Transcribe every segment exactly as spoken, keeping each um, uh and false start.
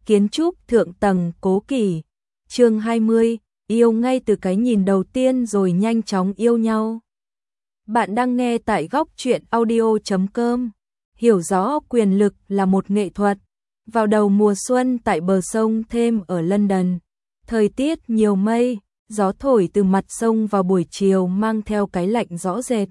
kiến trúc thượng tầng cố kỳ. Chương hai mươi, yêu ngay từ cái nhìn đầu tiên rồi nhanh chóng yêu nhau. Bạn đang nghe tại góc truyện audio chấm com. Hiểu rõ quyền lực là một nghệ thuật. Vào đầu mùa xuân tại bờ sông Thêm ở London, thời tiết nhiều mây, gió thổi từ mặt sông vào buổi chiều mang theo cái lạnh rõ rệt.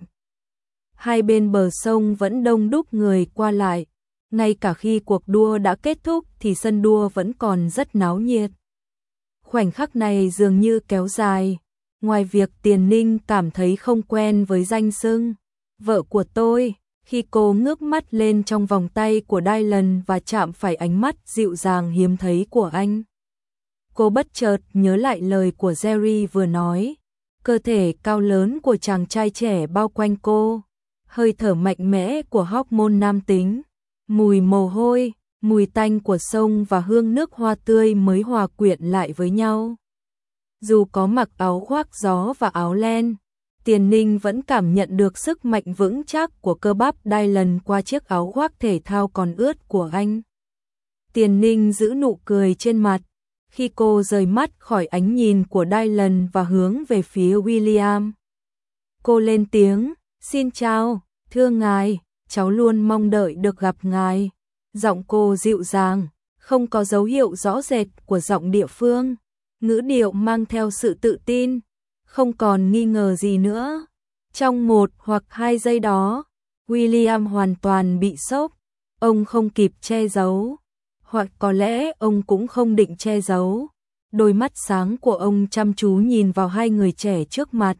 Hai bên bờ sông vẫn đông đúc người qua lại, ngay cả khi cuộc đua đã kết thúc thì sân đua vẫn còn rất náo nhiệt. Khoảnh khắc này dường như kéo dài, ngoài việc Tiền Ninh cảm thấy không quen với danh xưng vợ của tôi, khi cô ngước mắt lên trong vòng tay của Dylan và chạm phải ánh mắt dịu dàng hiếm thấy của anh. Cô bất chợt nhớ lại lời của Jerry vừa nói, cơ thể cao lớn của chàng trai trẻ bao quanh cô, hơi thở mạnh mẽ của hormone nam tính, mùi mồ hôi, mùi tanh của sông và hương nước hoa tươi mới hòa quyện lại với nhau. Dù có mặc áo khoác gió và áo len, Tiền Ninh vẫn cảm nhận được sức mạnh vững chắc của cơ bắp Dylan qua chiếc áo khoác thể thao còn ướt của anh. Tiền Ninh giữ nụ cười trên mặt, khi cô rời mắt khỏi ánh nhìn của Dylan và hướng về phía William. Cô lên tiếng, xin chào, thưa ngài, cháu luôn mong đợi được gặp ngài. Giọng cô dịu dàng, không có dấu hiệu rõ rệt của giọng địa phương, ngữ điệu mang theo sự tự tin, không còn nghi ngờ gì nữa. Trong một hoặc hai giây đó, William hoàn toàn bị sốc, ông không kịp che giấu, hoặc có lẽ ông cũng không định che giấu. Đôi mắt sáng của ông chăm chú nhìn vào hai người trẻ trước mặt.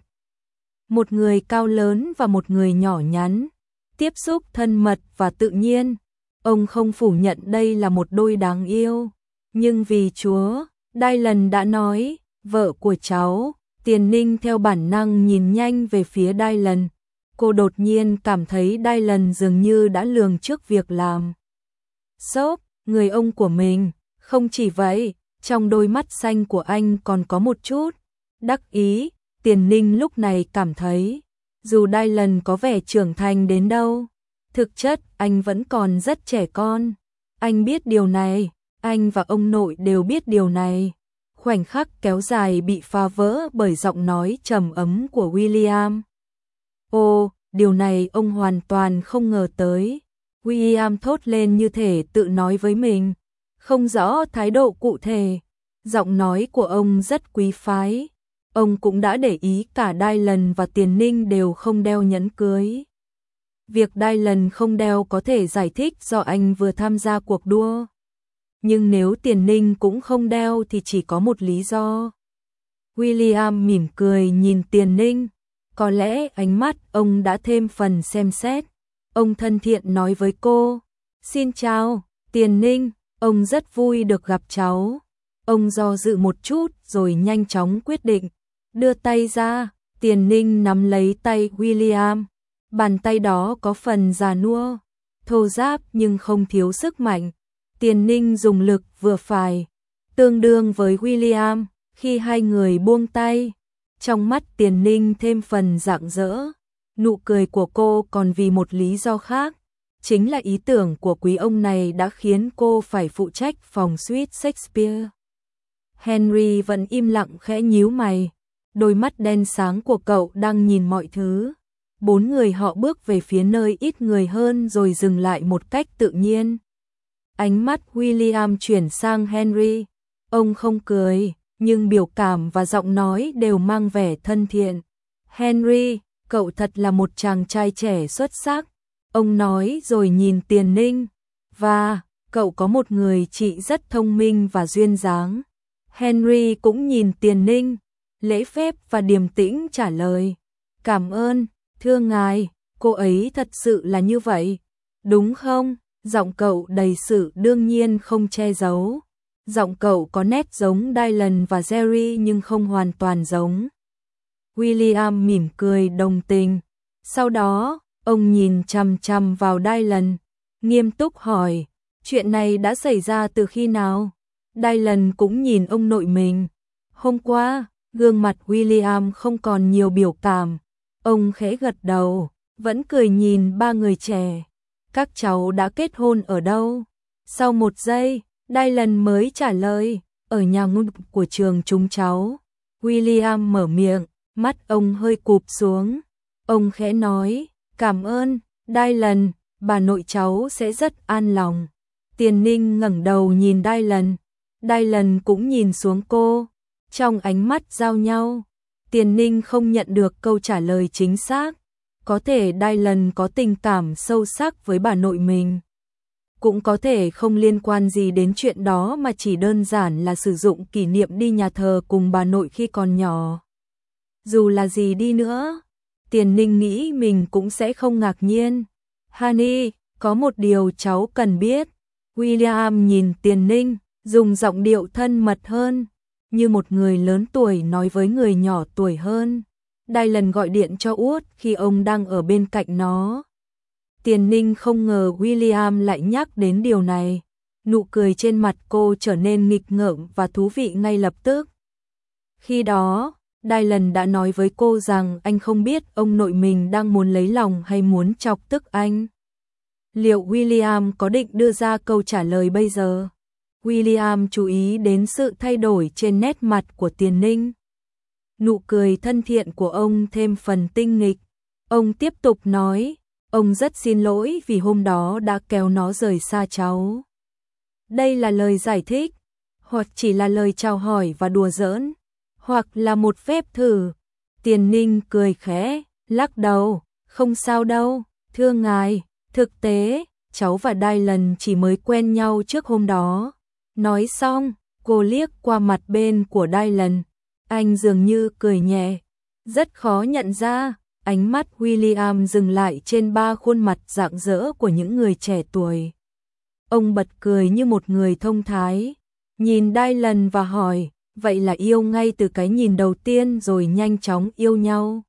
Một người cao lớn và một người nhỏ nhắn, tiếp xúc thân mật và tự nhiên. Ông không phủ nhận đây là một đôi đáng yêu, nhưng vì Chúa, Dylan đã nói, vợ của cháu. Tiền Ninh theo bản năng nhìn nhanh về phía Dylan. Cô đột nhiên cảm thấy Dylan dường như đã lường trước việc làm sốc người ông của mình. Không chỉ vậy, trong đôi mắt xanh của anh còn có một chút đắc ý. Tiền Ninh lúc này cảm thấy, dù Dylan có vẻ trưởng thành đến đâu, thực chất anh vẫn còn rất trẻ con. Anh biết điều này, anh và ông nội đều biết điều này. Khoảnh khắc kéo dài bị phá vỡ bởi giọng nói trầm ấm của William. Ồ, điều này ông hoàn toàn không ngờ tới. William thốt lên như thể tự nói với mình, không rõ thái độ cụ thể. Giọng nói của ông rất quý phái. Ông cũng đã để ý cả Dylan và Tiền Ninh đều không đeo nhẫn cưới. Việc Dylan không đeo có thể giải thích do anh vừa tham gia cuộc đua. Nhưng nếu Tiền Ninh cũng không đeo thì chỉ có một lý do. William mỉm cười nhìn Tiền Ninh. Có lẽ ánh mắt ông đã thêm phần xem xét. Ông thân thiện nói với cô, xin chào, Tiền Ninh, ông rất vui được gặp cháu. Ông do dự một chút rồi nhanh chóng quyết định, đưa tay ra. Tiền Ninh nắm lấy tay William. Bàn tay đó có phần già nua, thô ráp nhưng không thiếu sức mạnh. Tiền Ninh dùng lực vừa phải, tương đương với William. Khi hai người buông tay, trong mắt Tiền Ninh thêm phần rạng rỡ. Nụ cười của cô còn vì một lý do khác, chính là ý tưởng của quý ông này đã khiến cô phải phụ trách phòng suite Shakespeare. Henry vẫn im lặng khẽ nhíu mày, đôi mắt đen sáng của cậu đang nhìn mọi thứ. Bốn người họ bước về phía nơi ít người hơn rồi dừng lại một cách tự nhiên. Ánh mắt William chuyển sang Henry. Ông không cười, nhưng biểu cảm và giọng nói đều mang vẻ thân thiện. Henry, cậu thật là một chàng trai trẻ xuất sắc. Ông nói rồi nhìn Tiền Ninh. Và, cậu có một người chị rất thông minh và duyên dáng. Henry cũng nhìn Tiền Ninh, lễ phép và điềm tĩnh trả lời. Cảm ơn, thưa ngài, cô ấy thật sự là như vậy, đúng không? Giọng cậu đầy sự đương nhiên không che giấu. Giọng cậu có nét giống Dylan và Jerry nhưng không hoàn toàn giống. William mỉm cười đồng tình. Sau đó, ông nhìn chằm chằm vào Dylan, nghiêm túc hỏi, chuyện này đã xảy ra từ khi nào? Dylan cũng nhìn ông nội mình. Hôm qua, gương mặt William không còn nhiều biểu cảm. Ông khẽ gật đầu, vẫn cười nhìn ba người trẻ. Các cháu đã kết hôn ở đâu? Sau một giây, Dylan mới trả lời, ở nhà ngôn của trường chúng cháu. William mở miệng, mắt ông hơi cụp xuống. Ông khẽ nói, cảm ơn, Dylan, bà nội cháu sẽ rất an lòng. Tiền Ninh ngẩng đầu nhìn Dylan. Dylan cũng nhìn xuống cô. Trong ánh mắt giao nhau, Tiền Ninh không nhận được câu trả lời chính xác. Có thể Dylan có tình cảm sâu sắc với bà nội mình. Cũng có thể không liên quan gì đến chuyện đó mà chỉ đơn giản là sử dụng kỷ niệm đi nhà thờ cùng bà nội khi còn nhỏ. Dù là gì đi nữa, Tiền Ninh nghĩ mình cũng sẽ không ngạc nhiên. Honey, có một điều cháu cần biết. William nhìn Tiền Ninh, dùng giọng điệu thân mật hơn, như một người lớn tuổi nói với người nhỏ tuổi hơn. Dylan gọi điện cho Út khi ông đang ở bên cạnh nó. Tiền Ninh không ngờ William lại nhắc đến điều này. Nụ cười trên mặt cô trở nên nghịch ngợm và thú vị ngay lập tức. Khi đó, Dylan đã nói với cô rằng anh không biết ông nội mình đang muốn lấy lòng hay muốn chọc tức anh. Liệu William có định đưa ra câu trả lời bây giờ? William chú ý đến sự thay đổi trên nét mặt của Tiền Ninh. Nụ cười thân thiện của ông thêm phần tinh nghịch. Ông tiếp tục nói, ông rất xin lỗi vì hôm đó đã kéo nó rời xa cháu. Đây là lời giải thích, hoặc chỉ là lời chào hỏi và đùa giỡn, hoặc là một phép thử. Tiền Ninh cười khẽ, lắc đầu, không sao đâu, thưa ngài, thực tế, cháu và Dylan chỉ mới quen nhau trước hôm đó. Nói xong, cô liếc qua mặt bên của Dylan, anh dường như cười nhẹ, rất khó nhận ra. Ánh mắt William dừng lại trên ba khuôn mặt rạng rỡ của những người trẻ tuổi. Ông bật cười như một người thông thái, nhìn Dylan và hỏi, vậy là yêu ngay từ cái nhìn đầu tiên rồi nhanh chóng yêu nhau.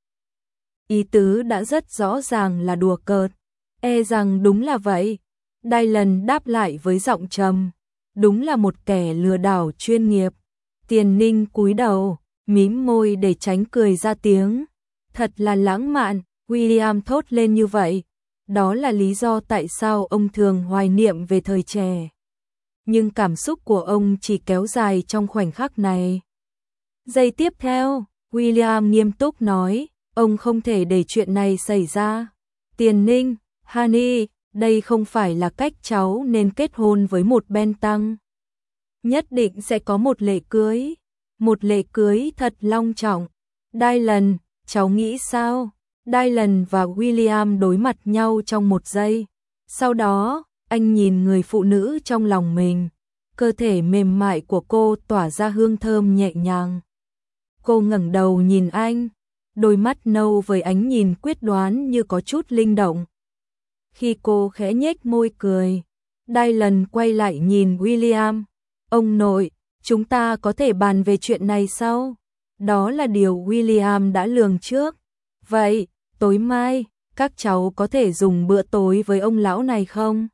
Ý tứ đã rất rõ ràng là đùa cợt, e rằng đúng là vậy. Dylan đáp lại với giọng trầm, đúng là một kẻ lừa đảo chuyên nghiệp. Tiền Ninh cúi đầu, mím môi để tránh cười ra tiếng. Thật là lãng mạn, William thốt lên như vậy. Đó là lý do tại sao ông thường hoài niệm về thời trẻ. Nhưng cảm xúc của ông chỉ kéo dài trong khoảnh khắc này. Giây tiếp theo, William nghiêm túc nói, ông không thể để chuyện này xảy ra. Tiền Ninh, Honey, đây không phải là cách cháu nên kết hôn với một Ben Tăng. Nhất định sẽ có một lễ cưới. Một lễ cưới thật long trọng. Dylan, cháu nghĩ sao? Dylan và William đối mặt nhau trong một giây. Sau đó, anh nhìn người phụ nữ trong lòng mình. Cơ thể mềm mại của cô tỏa ra hương thơm nhẹ nhàng. Cô ngẩng đầu nhìn anh. Đôi mắt nâu với ánh nhìn quyết đoán như có chút linh động. Khi cô khẽ nhếch môi cười, Dylan quay lại nhìn William. Ông nội, chúng ta có thể bàn về chuyện này sau. Đó là điều William đã lường trước. Vậy, tối mai, các cháu có thể dùng bữa tối với ông lão này không?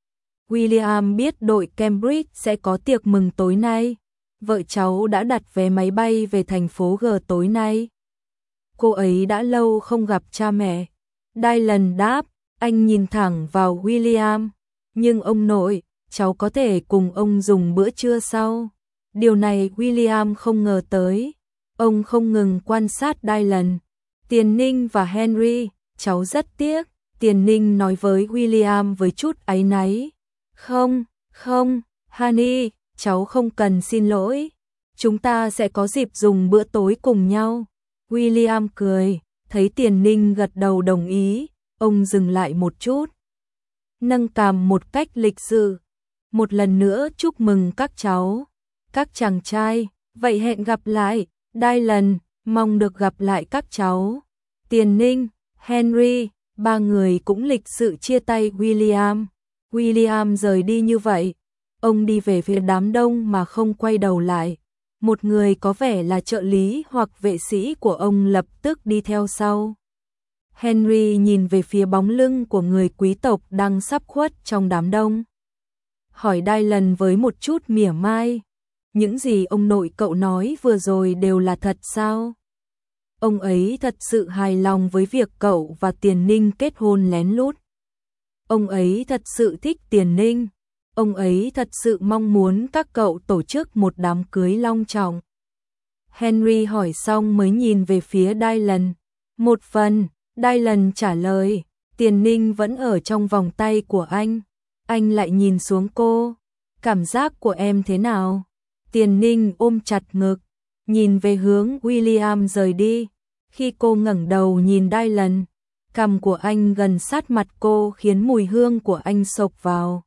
William biết đội Cambridge sẽ có tiệc mừng tối nay. Vợ cháu đã đặt vé máy bay về thành phố G tối nay. Cô ấy đã lâu không gặp cha mẹ. Dylan đáp, anh nhìn thẳng vào William. Nhưng ông nội, cháu có thể cùng ông dùng bữa trưa sau. Điều này William không ngờ tới. Ông không ngừng quan sát Dylan. Tiền Ninh và Henry, cháu rất tiếc. Tiền Ninh nói với William với chút áy náy. Không, không, Honey, cháu không cần xin lỗi. Chúng ta sẽ có dịp dùng bữa tối cùng nhau. William cười, thấy Tiền Ninh gật đầu đồng ý. Ông dừng lại một chút. Nâng cằm một cách lịch sự. Một lần nữa chúc mừng các cháu. Các chàng trai, vậy hẹn gặp lại. Dylan, mong được gặp lại các cháu. Tiền Ninh, Henry, ba người cũng lịch sự chia tay William. William rời đi như vậy. Ông đi về phía đám đông mà không quay đầu lại. Một người có vẻ là trợ lý hoặc vệ sĩ của ông lập tức đi theo sau. Henry nhìn về phía bóng lưng của người quý tộc đang sắp khuất trong đám đông. Hỏi Dylan với một chút mỉa mai. Những gì ông nội cậu nói vừa rồi đều là thật sao? Ông ấy thật sự hài lòng với việc cậu và Tiền Ninh kết hôn lén lút. Ông ấy thật sự thích Tiền Ninh. Ông ấy thật sự mong muốn các cậu tổ chức một đám cưới long trọng. Henry hỏi xong mới nhìn về phía Dylan. Một phần, Dylan trả lời, Tiền Ninh vẫn ở trong vòng tay của anh. Anh lại nhìn xuống cô. Cảm giác của em thế nào? Tiền Ninh ôm chặt ngực, nhìn về hướng William rời đi. Khi cô ngẩng đầu nhìn Dylan, cằm của anh gần sát mặt cô khiến mùi hương của anh xộc vào.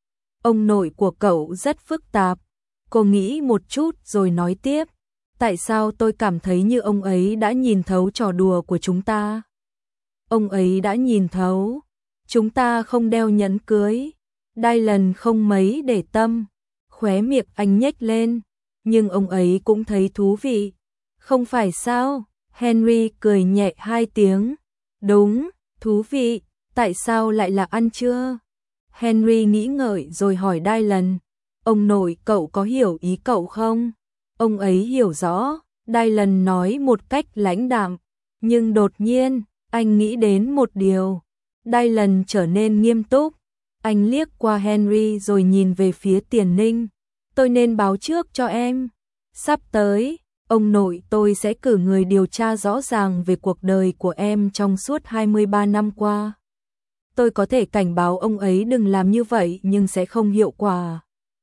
Ông nội của cậu rất phức tạp. Cô nghĩ một chút rồi nói tiếp. Tại sao tôi cảm thấy như ông ấy đã nhìn thấu trò đùa của chúng ta? Ông ấy đã nhìn thấu. Chúng ta không đeo nhẫn cưới. Dylan không mấy để tâm. Khóe miệng anh nhếch lên. Nhưng ông ấy cũng thấy thú vị. Không phải sao? Henry cười nhẹ hai tiếng. Đúng, thú vị. Tại sao lại là ăn trưa? Henry nghĩ ngợi rồi hỏi Dylan. Ông nội cậu có hiểu ý cậu không? Ông ấy hiểu rõ. Dylan nói một cách lãnh đạm. Nhưng đột nhiên, anh nghĩ đến một điều. Dylan trở nên nghiêm túc. Anh liếc qua Henry rồi nhìn về phía Tiền Ninh. Tôi nên báo trước cho em. Sắp tới, ông nội tôi sẽ cử người điều tra rõ ràng về cuộc đời của em trong suốt hai mươi ba năm qua. Tôi có thể cảnh báo ông ấy đừng làm như vậy nhưng sẽ không hiệu quả.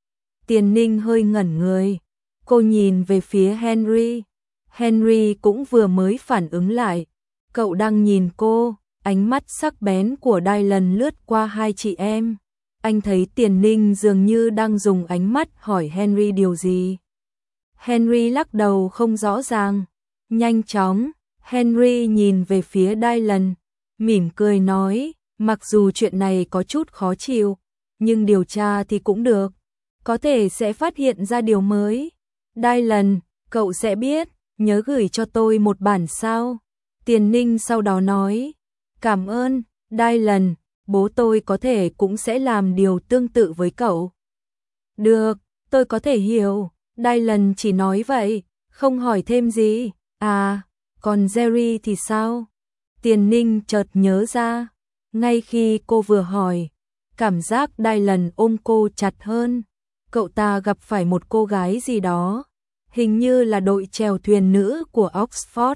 Tiền Ninh hơi ngẩn người. Cô nhìn về phía Henry. Henry cũng vừa mới phản ứng lại. Cậu đang nhìn cô. Ánh mắt sắc bén của Dylan lướt qua hai chị em. Anh thấy Tiền Ninh dường như đang dùng ánh mắt hỏi Henry điều gì. Henry lắc đầu không rõ ràng. Nhanh chóng, Henry nhìn về phía Dylan, mỉm cười nói, mặc dù chuyện này có chút khó chịu, nhưng điều tra thì cũng được. Có thể sẽ phát hiện ra điều mới. Dylan, cậu sẽ biết, nhớ gửi cho tôi một bản sao. Tiền Ninh sau đó nói, cảm ơn, Dylan, bố tôi có thể cũng sẽ làm điều tương tự với cậu. Được, tôi có thể hiểu. Dylan chỉ nói vậy, không hỏi thêm gì. À, còn Jerry thì sao? Tiền Ninh chợt nhớ ra. Ngay khi cô vừa hỏi, cảm giác Dylan ôm cô chặt hơn. Cậu ta gặp phải một cô gái gì đó. Hình như là đội chèo thuyền nữ của Oxford.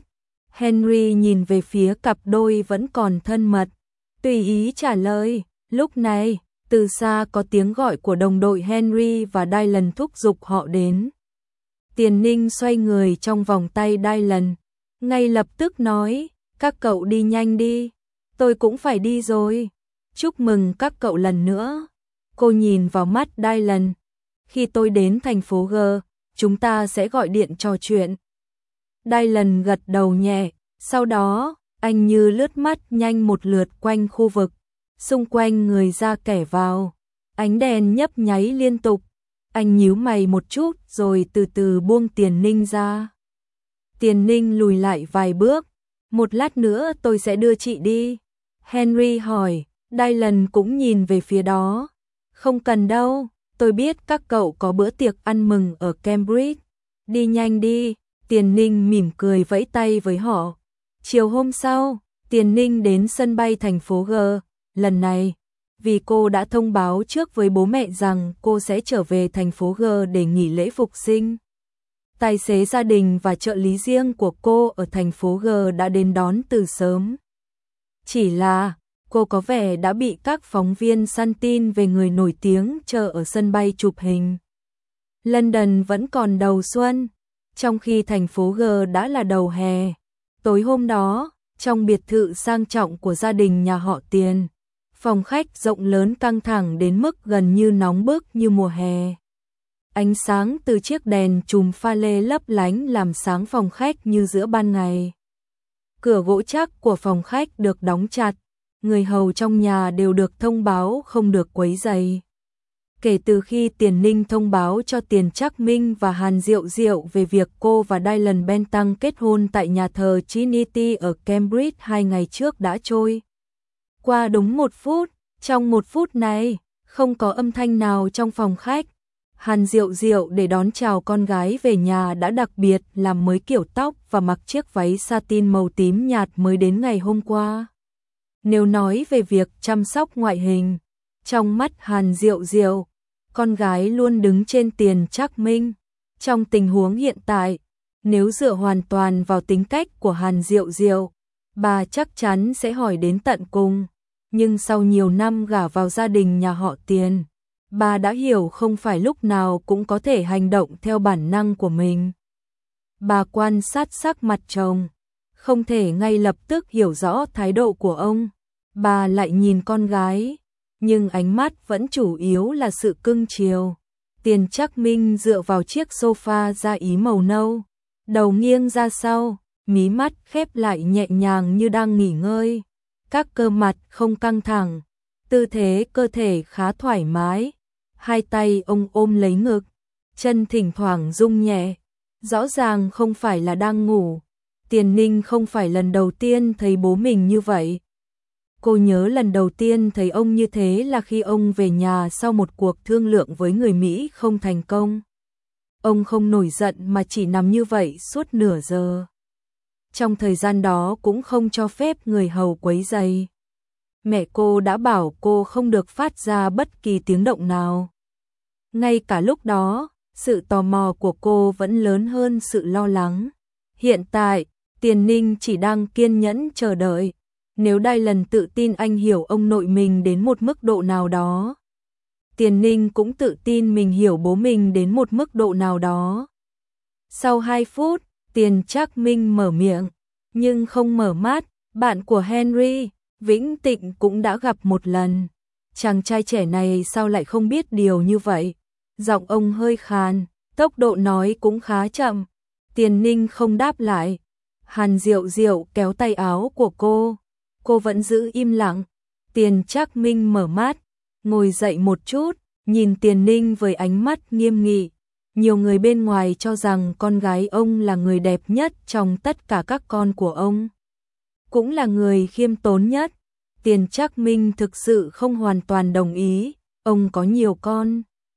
Henry nhìn về phía cặp đôi vẫn còn thân mật. Tùy ý trả lời. Lúc này, từ xa có tiếng gọi của đồng đội Henry và Dylan thúc giục họ đến. Tiền Ninh xoay người trong vòng tay Dylan. Ngay lập tức nói, các cậu đi nhanh đi. Tôi cũng phải đi rồi. Chúc mừng các cậu lần nữa. Cô nhìn vào mắt Dylan. Khi tôi đến thành phố G, chúng ta sẽ gọi điện trò chuyện. Dylan gật đầu nhẹ. Sau đó, anh như lướt mắt nhanh một lượt quanh khu vực. Xung quanh người ra kẻ vào. Ánh đèn nhấp nháy liên tục. Anh nhíu mày một chút rồi từ từ buông Tiền Ninh ra. Tiền Ninh lùi lại vài bước. Một lát nữa tôi sẽ đưa chị đi. Henry hỏi. Dylan cũng nhìn về phía đó. Không cần đâu. Tôi biết các cậu có bữa tiệc ăn mừng ở Cambridge. Đi nhanh đi. Tiền Ninh mỉm cười vẫy tay với họ. Chiều hôm sau, Tiền Ninh đến sân bay thành phố G. Lần này, vì cô đã thông báo trước với bố mẹ rằng cô sẽ trở về thành phố G để nghỉ lễ phục sinh. Tài xế gia đình và trợ lý riêng của cô ở thành phố G đã đến đón từ sớm. Chỉ là, cô có vẻ đã bị các phóng viên săn tin về người nổi tiếng chờ ở sân bay chụp hình. London vẫn còn đầu xuân, trong khi thành phố G đã là đầu hè. Tối hôm đó, trong biệt thự sang trọng của gia đình nhà họ Tiền, phòng khách rộng lớn căng thẳng đến mức gần như nóng bức như mùa hè. Ánh sáng từ chiếc đèn chùm pha lê lấp lánh làm sáng phòng khách như giữa ban ngày. Cửa gỗ chắc của phòng khách được đóng chặt, người hầu trong nhà đều được thông báo không được quấy rầy. Kể từ khi Tiền Ninh thông báo cho Tiền Trác Minh và Hàn Diệu Diệu về việc cô và Dylan Bentham kết hôn tại nhà thờ Trinity ở Cambridge hai ngày trước đã trôi qua đúng một phút. Trong một phút này, không có âm thanh nào trong phòng khách. Hàn Diệu Diệu để đón chào con gái về nhà đã đặc biệt làm mới kiểu tóc và mặc chiếc váy satin màu tím nhạt mới đến ngày hôm qua. Nếu nói về việc chăm sóc ngoại hình, trong mắt Hàn Diệu Diệu, con gái luôn đứng trên Tiền Trác Minh. Trong tình huống hiện tại, nếu dựa hoàn toàn vào tính cách của Hàn Diệu Diệu, bà chắc chắn sẽ hỏi đến tận cùng. Nhưng sau nhiều năm gả vào gia đình nhà họ Tiền, bà đã hiểu không phải lúc nào cũng có thể hành động theo bản năng của mình. Bà quan sát sắc mặt chồng, không thể ngay lập tức hiểu rõ thái độ của ông. Bà lại nhìn con gái, nhưng ánh mắt vẫn chủ yếu là sự cưng chiều. Tiền Trác Minh dựa vào chiếc sofa da ý màu nâu, đầu nghiêng ra sau, mí mắt khép lại nhẹ nhàng như đang nghỉ ngơi. Các cơ mặt không căng thẳng, tư thế cơ thể khá thoải mái. Hai tay ông ôm lấy ngực, chân thỉnh thoảng rung nhẹ, rõ ràng không phải là đang ngủ. Tiền Ninh không phải lần đầu tiên thấy bố mình như vậy. Cô nhớ lần đầu tiên thấy ông như thế là khi ông về nhà sau một cuộc thương lượng với người Mỹ không thành công. Ông không nổi giận mà chỉ nằm như vậy suốt nửa giờ. Trong thời gian đó cũng không cho phép người hầu quấy rầy. Mẹ cô đã bảo cô không được phát ra bất kỳ tiếng động nào. Ngay cả lúc đó, sự tò mò của cô vẫn lớn hơn sự lo lắng. Hiện tại, Tiền Ninh chỉ đang kiên nhẫn chờ đợi. Nếu Dylan tự tin anh hiểu ông nội mình đến một mức độ nào đó, Tiền Ninh cũng tự tin mình hiểu bố mình đến một mức độ nào đó. Sau hai phút, Tiền Trác Minh mở miệng, nhưng không mở mắt. Bạn của Henry, Vĩnh Tịnh cũng đã gặp một lần. Chàng trai trẻ này sao lại không biết điều như vậy? Giọng ông hơi khàn, tốc độ nói cũng khá chậm. Tiền Ninh không đáp lại. Hàn Diệu Diệu kéo tay áo của cô. Cô vẫn giữ im lặng. Tiền Trác Minh mở mắt, ngồi dậy một chút, nhìn Tiền Ninh với ánh mắt nghiêm nghị. Nhiều người bên ngoài cho rằng con gái ông là người đẹp nhất trong tất cả các con của ông, cũng là người khiêm tốn nhất. Tiền Trác Minh thực sự không hoàn toàn đồng ý. Ông có nhiều con,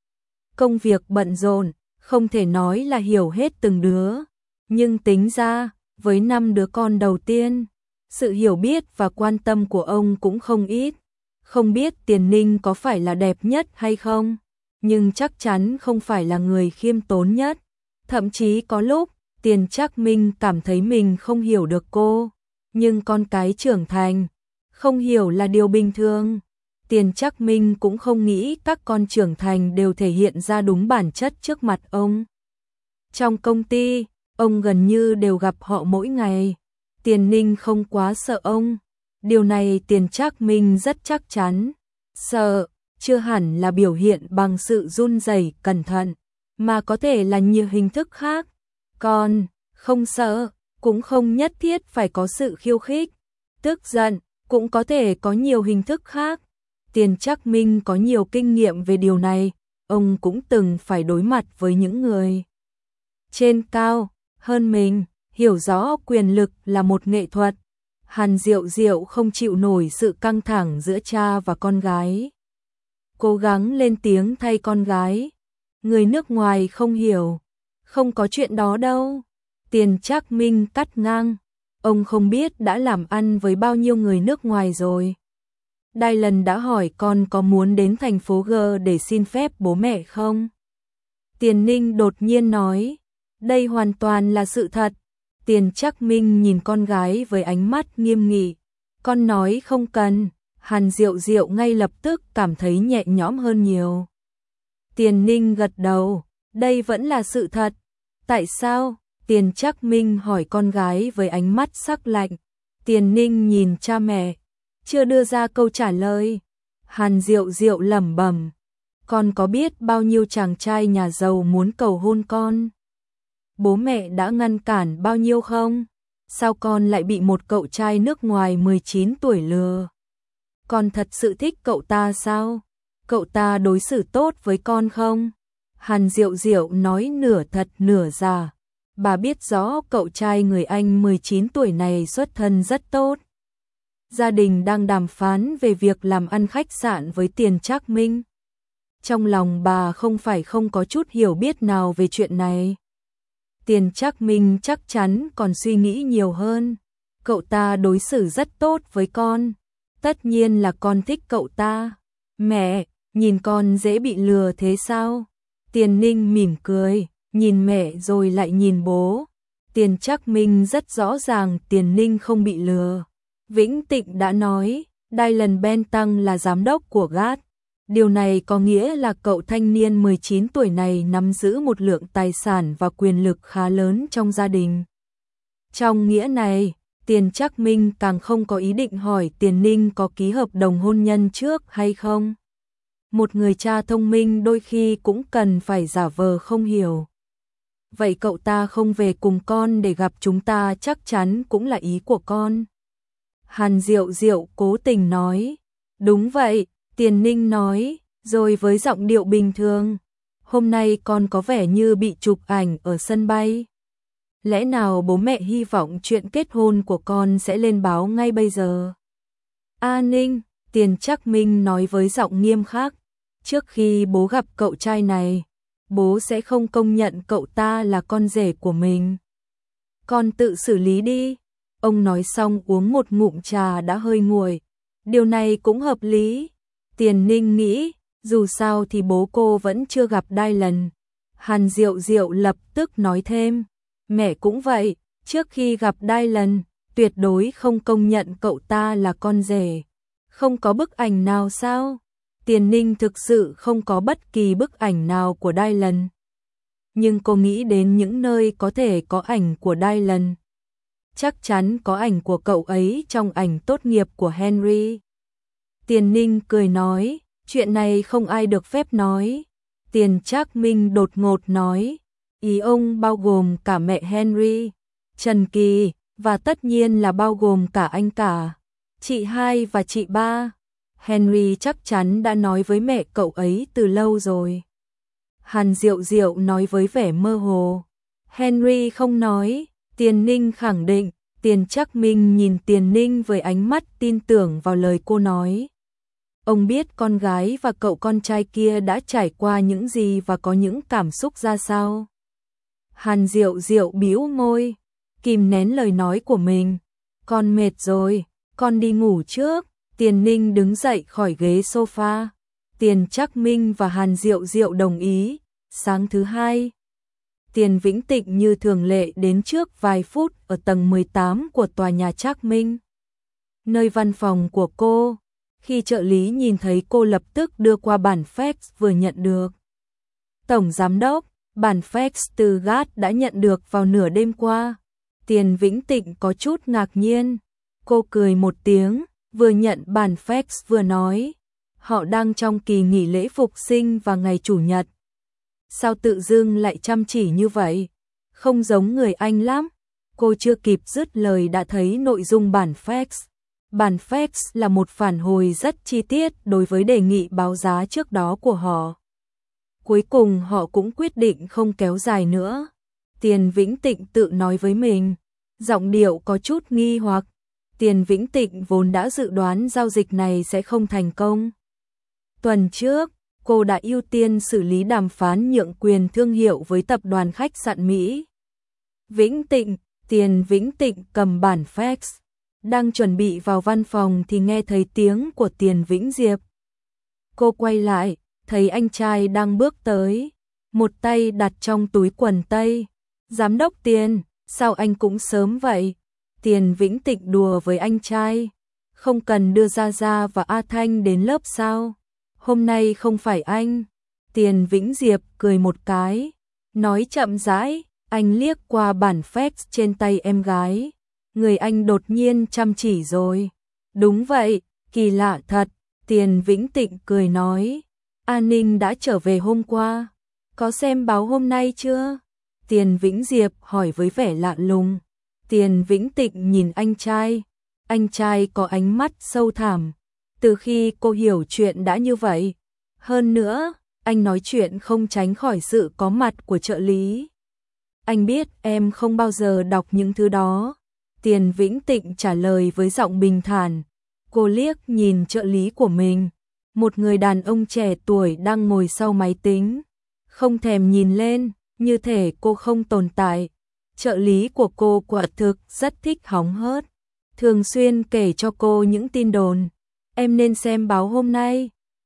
công việc bận rộn, không thể nói là hiểu hết từng đứa. Nhưng tính ra, với năm đứa con đầu tiên, sự hiểu biết và quan tâm của ông cũng không ít. Không biết Tiền Ninh có phải là đẹp nhất hay không, nhưng chắc chắn không phải là người khiêm tốn nhất. Thậm chí có lúc, Tiền Trác Minh cảm thấy mình không hiểu được cô. Nhưng con cái trưởng thành, không hiểu là điều bình thường. Tiền Trác Minh cũng không nghĩ các con trưởng thành đều thể hiện ra đúng bản chất trước mặt ông. Trong công ty, ông gần như đều gặp họ mỗi ngày. Tiền Ninh không quá sợ ông. Điều này Tiền Trác Minh rất chắc chắn. Sợ, chưa hẳn là biểu hiện bằng sự run rẩy cẩn thận, mà có thể là nhiều hình thức khác. Còn, không sợ, cũng không nhất thiết phải có sự khiêu khích. Tức giận, cũng có thể có nhiều hình thức khác. Tiền Trác Minh có nhiều kinh nghiệm về điều này. Ông cũng từng phải đối mặt với những người trên cao hơn mình, hiểu rõ quyền lực là một nghệ thuật. Hàn Diệu Diệu không chịu nổi sự căng thẳng giữa cha và con gái. Cố gắng lên tiếng thay con gái. Người nước ngoài không hiểu. Không có chuyện đó đâu. Tiền Trác Minh cắt ngang. Ông không biết đã làm ăn với bao nhiêu người nước ngoài rồi. Dylan đã hỏi con có muốn đến thành phố G để xin phép bố mẹ không? Tiền Ninh đột nhiên nói. Đây hoàn toàn là sự thật. Tiền Trác Minh nhìn con gái với ánh mắt nghiêm nghị. Con nói không cần. Hàn Diệu Diệu ngay lập tức cảm thấy nhẹ nhõm hơn nhiều. Tiền Ninh gật đầu. Đây vẫn là sự thật. Tại sao? Tiền Trác Minh hỏi con gái với ánh mắt sắc lạnh. Tiền Ninh nhìn cha mẹ, chưa đưa ra câu trả lời. Hàn Diệu Diệu lẩm bẩm. Con có biết bao nhiêu chàng trai nhà giàu muốn cầu hôn con? Bố mẹ đã ngăn cản bao nhiêu không? Sao con lại bị một cậu trai nước ngoài mười chín tuổi lừa? Con thật sự thích cậu ta sao? Cậu ta đối xử tốt với con không? Hàn Diệu Diệu nói nửa thật nửa giả. Bà biết rõ cậu trai người Anh mười chín tuổi này xuất thân rất tốt. Gia đình đang đàm phán về việc làm ăn khách sạn với Tiền Trác Minh. Trong lòng bà không phải không có chút hiểu biết nào về chuyện này. Tiền Trác Minh chắc chắn còn suy nghĩ nhiều hơn. Cậu ta đối xử rất tốt với con. Tất nhiên là con thích cậu ta. Mẹ, nhìn con dễ bị lừa thế sao? Tiền Ninh mỉm cười, nhìn mẹ rồi lại nhìn bố. Tiền Trác Minh rất rõ ràng Tiền Ninh không bị lừa. Vĩnh Tịnh đã nói, Dylan Bentham là giám đốc của giê a tê. Điều này có nghĩa là cậu thanh niên mười chín tuổi này nắm giữ một lượng tài sản và quyền lực khá lớn trong gia đình. Trong nghĩa này, Tiền Trác Minh càng không có ý định hỏi Tiền Ninh có ký hợp đồng hôn nhân trước hay không. Một người cha thông minh đôi khi cũng cần phải giả vờ không hiểu. Vậy cậu ta không về cùng con để gặp chúng ta chắc chắn cũng là ý của con. Hàn Diệu Diệu cố tình nói. Đúng vậy, Tiền Ninh nói, rồi với giọng điệu bình thường. Hôm nay con có vẻ như bị chụp ảnh ở sân bay. Lẽ nào bố mẹ hy vọng chuyện kết hôn của con sẽ lên báo ngay bây giờ? A Ninh, Tiền Trác Minh nói với giọng nghiêm khắc. Trước khi bố gặp cậu trai này, bố sẽ không công nhận cậu ta là con rể của mình. Con tự xử lý đi. Ông nói xong uống một ngụm trà đã hơi nguội. Điều này cũng hợp lý. Tiền Ninh nghĩ, dù sao thì bố cô vẫn chưa gặp Dylan. Hàn Diệu Diệu lập tức nói thêm, mẹ cũng vậy, trước khi gặp Dylan, tuyệt đối không công nhận cậu ta là con rể. Không có bức ảnh nào sao? Tiền Ninh thực sự không có bất kỳ bức ảnh nào của Dylan. Nhưng cô nghĩ đến những nơi có thể có ảnh của Dylan. Chắc chắn có ảnh của cậu ấy trong ảnh tốt nghiệp của Henry. Tiền Ninh cười nói, chuyện này không ai được phép nói. Tiền Trác Minh đột ngột nói, ý ông bao gồm cả mẹ Henry, Trần Kỳ, và tất nhiên là bao gồm cả anh cả, chị hai và chị ba. Henry chắc chắn đã nói với mẹ cậu ấy từ lâu rồi. Hàn Diệu Diệu nói với vẻ mơ hồ. Henry không nói. Tiền Ninh khẳng định. Tiền Trác Minh nhìn Tiền Ninh với ánh mắt tin tưởng vào lời cô nói. Ông biết con gái và cậu con trai kia đã trải qua những gì và có những cảm xúc ra sao. Hàn Diệu Diệu bĩu môi, kìm nén lời nói của mình. Con mệt rồi, con đi ngủ trước. Tiền Ninh đứng dậy khỏi ghế sofa. Tiền Trác Minh và Hàn Diệu Diệu đồng ý. Sáng thứ hai, Tiền Vĩnh Tịnh như thường lệ đến trước vài phút ở tầng mười tám của tòa nhà Trác Minh. Nơi văn phòng của cô, khi trợ lý nhìn thấy cô lập tức đưa qua bản fax vừa nhận được. Tổng giám đốc, bản fax từ giê a tê đã nhận được vào nửa đêm qua. Tiền Vĩnh Tịnh có chút ngạc nhiên. Cô cười một tiếng, vừa nhận bản fax vừa nói. Họ đang trong kỳ nghỉ lễ phục sinh và ngày chủ nhật. Sao tự dưng lại chăm chỉ như vậy? Không giống người Anh lắm. Cô chưa kịp dứt lời đã thấy nội dung bản fax. Bản fax là một phản hồi rất chi tiết đối với đề nghị báo giá trước đó của họ. Cuối cùng họ cũng quyết định không kéo dài nữa. Tiền Vĩnh Tịnh tự nói với mình. Giọng điệu có chút nghi hoặc. Tiền Vĩnh Tịnh vốn đã dự đoán giao dịch này sẽ không thành công. Tuần trước, cô đã ưu tiên xử lý đàm phán nhượng quyền thương hiệu với tập đoàn khách sạn Mỹ. Vĩnh Tịnh, Tiền Vĩnh Tịnh cầm bản fax, đang chuẩn bị vào văn phòng thì nghe thấy tiếng của Tiền Vĩnh Diệp. Cô quay lại, thấy anh trai đang bước tới, một tay đặt trong túi quần tây. Giám đốc Tiền, sao anh cũng sớm vậy? Tiền Vĩnh Tịnh đùa với anh trai, không cần đưa Gia Gia và A Thanh đến lớp sao? Hôm nay không phải anh. Tiền Vĩnh Diệp cười một cái, nói chậm rãi, anh liếc qua bản fax trên tay em gái. Người anh đột nhiên chăm chỉ rồi. Đúng vậy, kỳ lạ thật. Tiền Vĩnh Tịnh cười nói, An Ninh đã trở về hôm qua. Có xem báo hôm nay chưa? Tiền Vĩnh Diệp hỏi với vẻ lạ lùng. Tiền Vĩnh Tịnh nhìn anh trai. Anh trai có ánh mắt sâu thẳm. Từ khi cô hiểu chuyện đã như vậy. Hơn nữa, anh nói chuyện không tránh khỏi sự có mặt của trợ lý. Anh biết em không bao giờ đọc những thứ đó. Tiền Vĩnh Tịnh trả lời với giọng bình thản. Cô liếc nhìn trợ lý của mình. Một người đàn ông trẻ tuổi đang ngồi sau máy tính. Không thèm nhìn lên, như thể cô không tồn tại. Trợ lý của cô quả thực rất thích hóng hớt. Thường xuyên kể cho cô những tin đồn. Em nên xem báo hôm nay.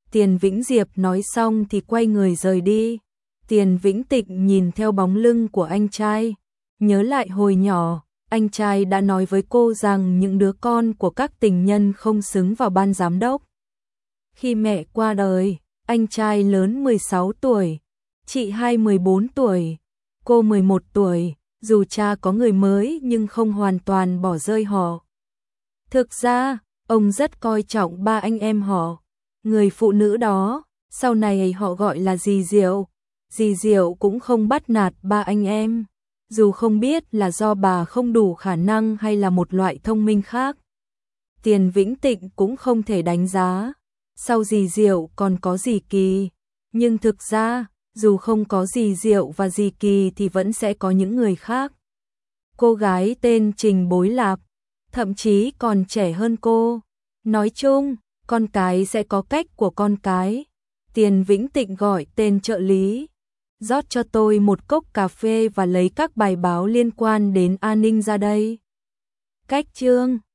Tiền Vĩnh Diệp nói xong thì quay người rời đi. Tiền Vĩnh Tịnh nhìn theo bóng lưng của anh trai, nhớ lại hồi nhỏ, anh trai đã nói với cô rằng những đứa con của các tình nhân không xứng vào ban giám đốc. Khi mẹ qua đời, anh trai lớn mười sáu tuổi, chị hai mười bốn tuổi, cô mười một tuổi, dù cha có người mới nhưng không hoàn toàn bỏ rơi họ. Thực ra, ông rất coi trọng ba anh em họ. Người phụ nữ đó, sau này họ gọi là dì Diệu. Dì Diệu cũng không bắt nạt ba anh em, dù không biết là do bà không đủ khả năng hay là một loại thông minh khác. Tiền Vĩnh Tịnh cũng không thể đánh giá, sau dì Diệu còn có dì Kỳ, nhưng thực ra, dù không có dì Diệu và dì Kỳ thì vẫn sẽ có những người khác. Cô gái tên Trình Bối Lạp, thậm chí còn trẻ hơn cô. Nói chung, con cái sẽ có cách của con cái. Tiền Vĩnh Tịnh gọi tên trợ lý, rót cho tôi một cốc cà phê và lấy các bài báo liên quan đến an ninh ra đây. Cách chương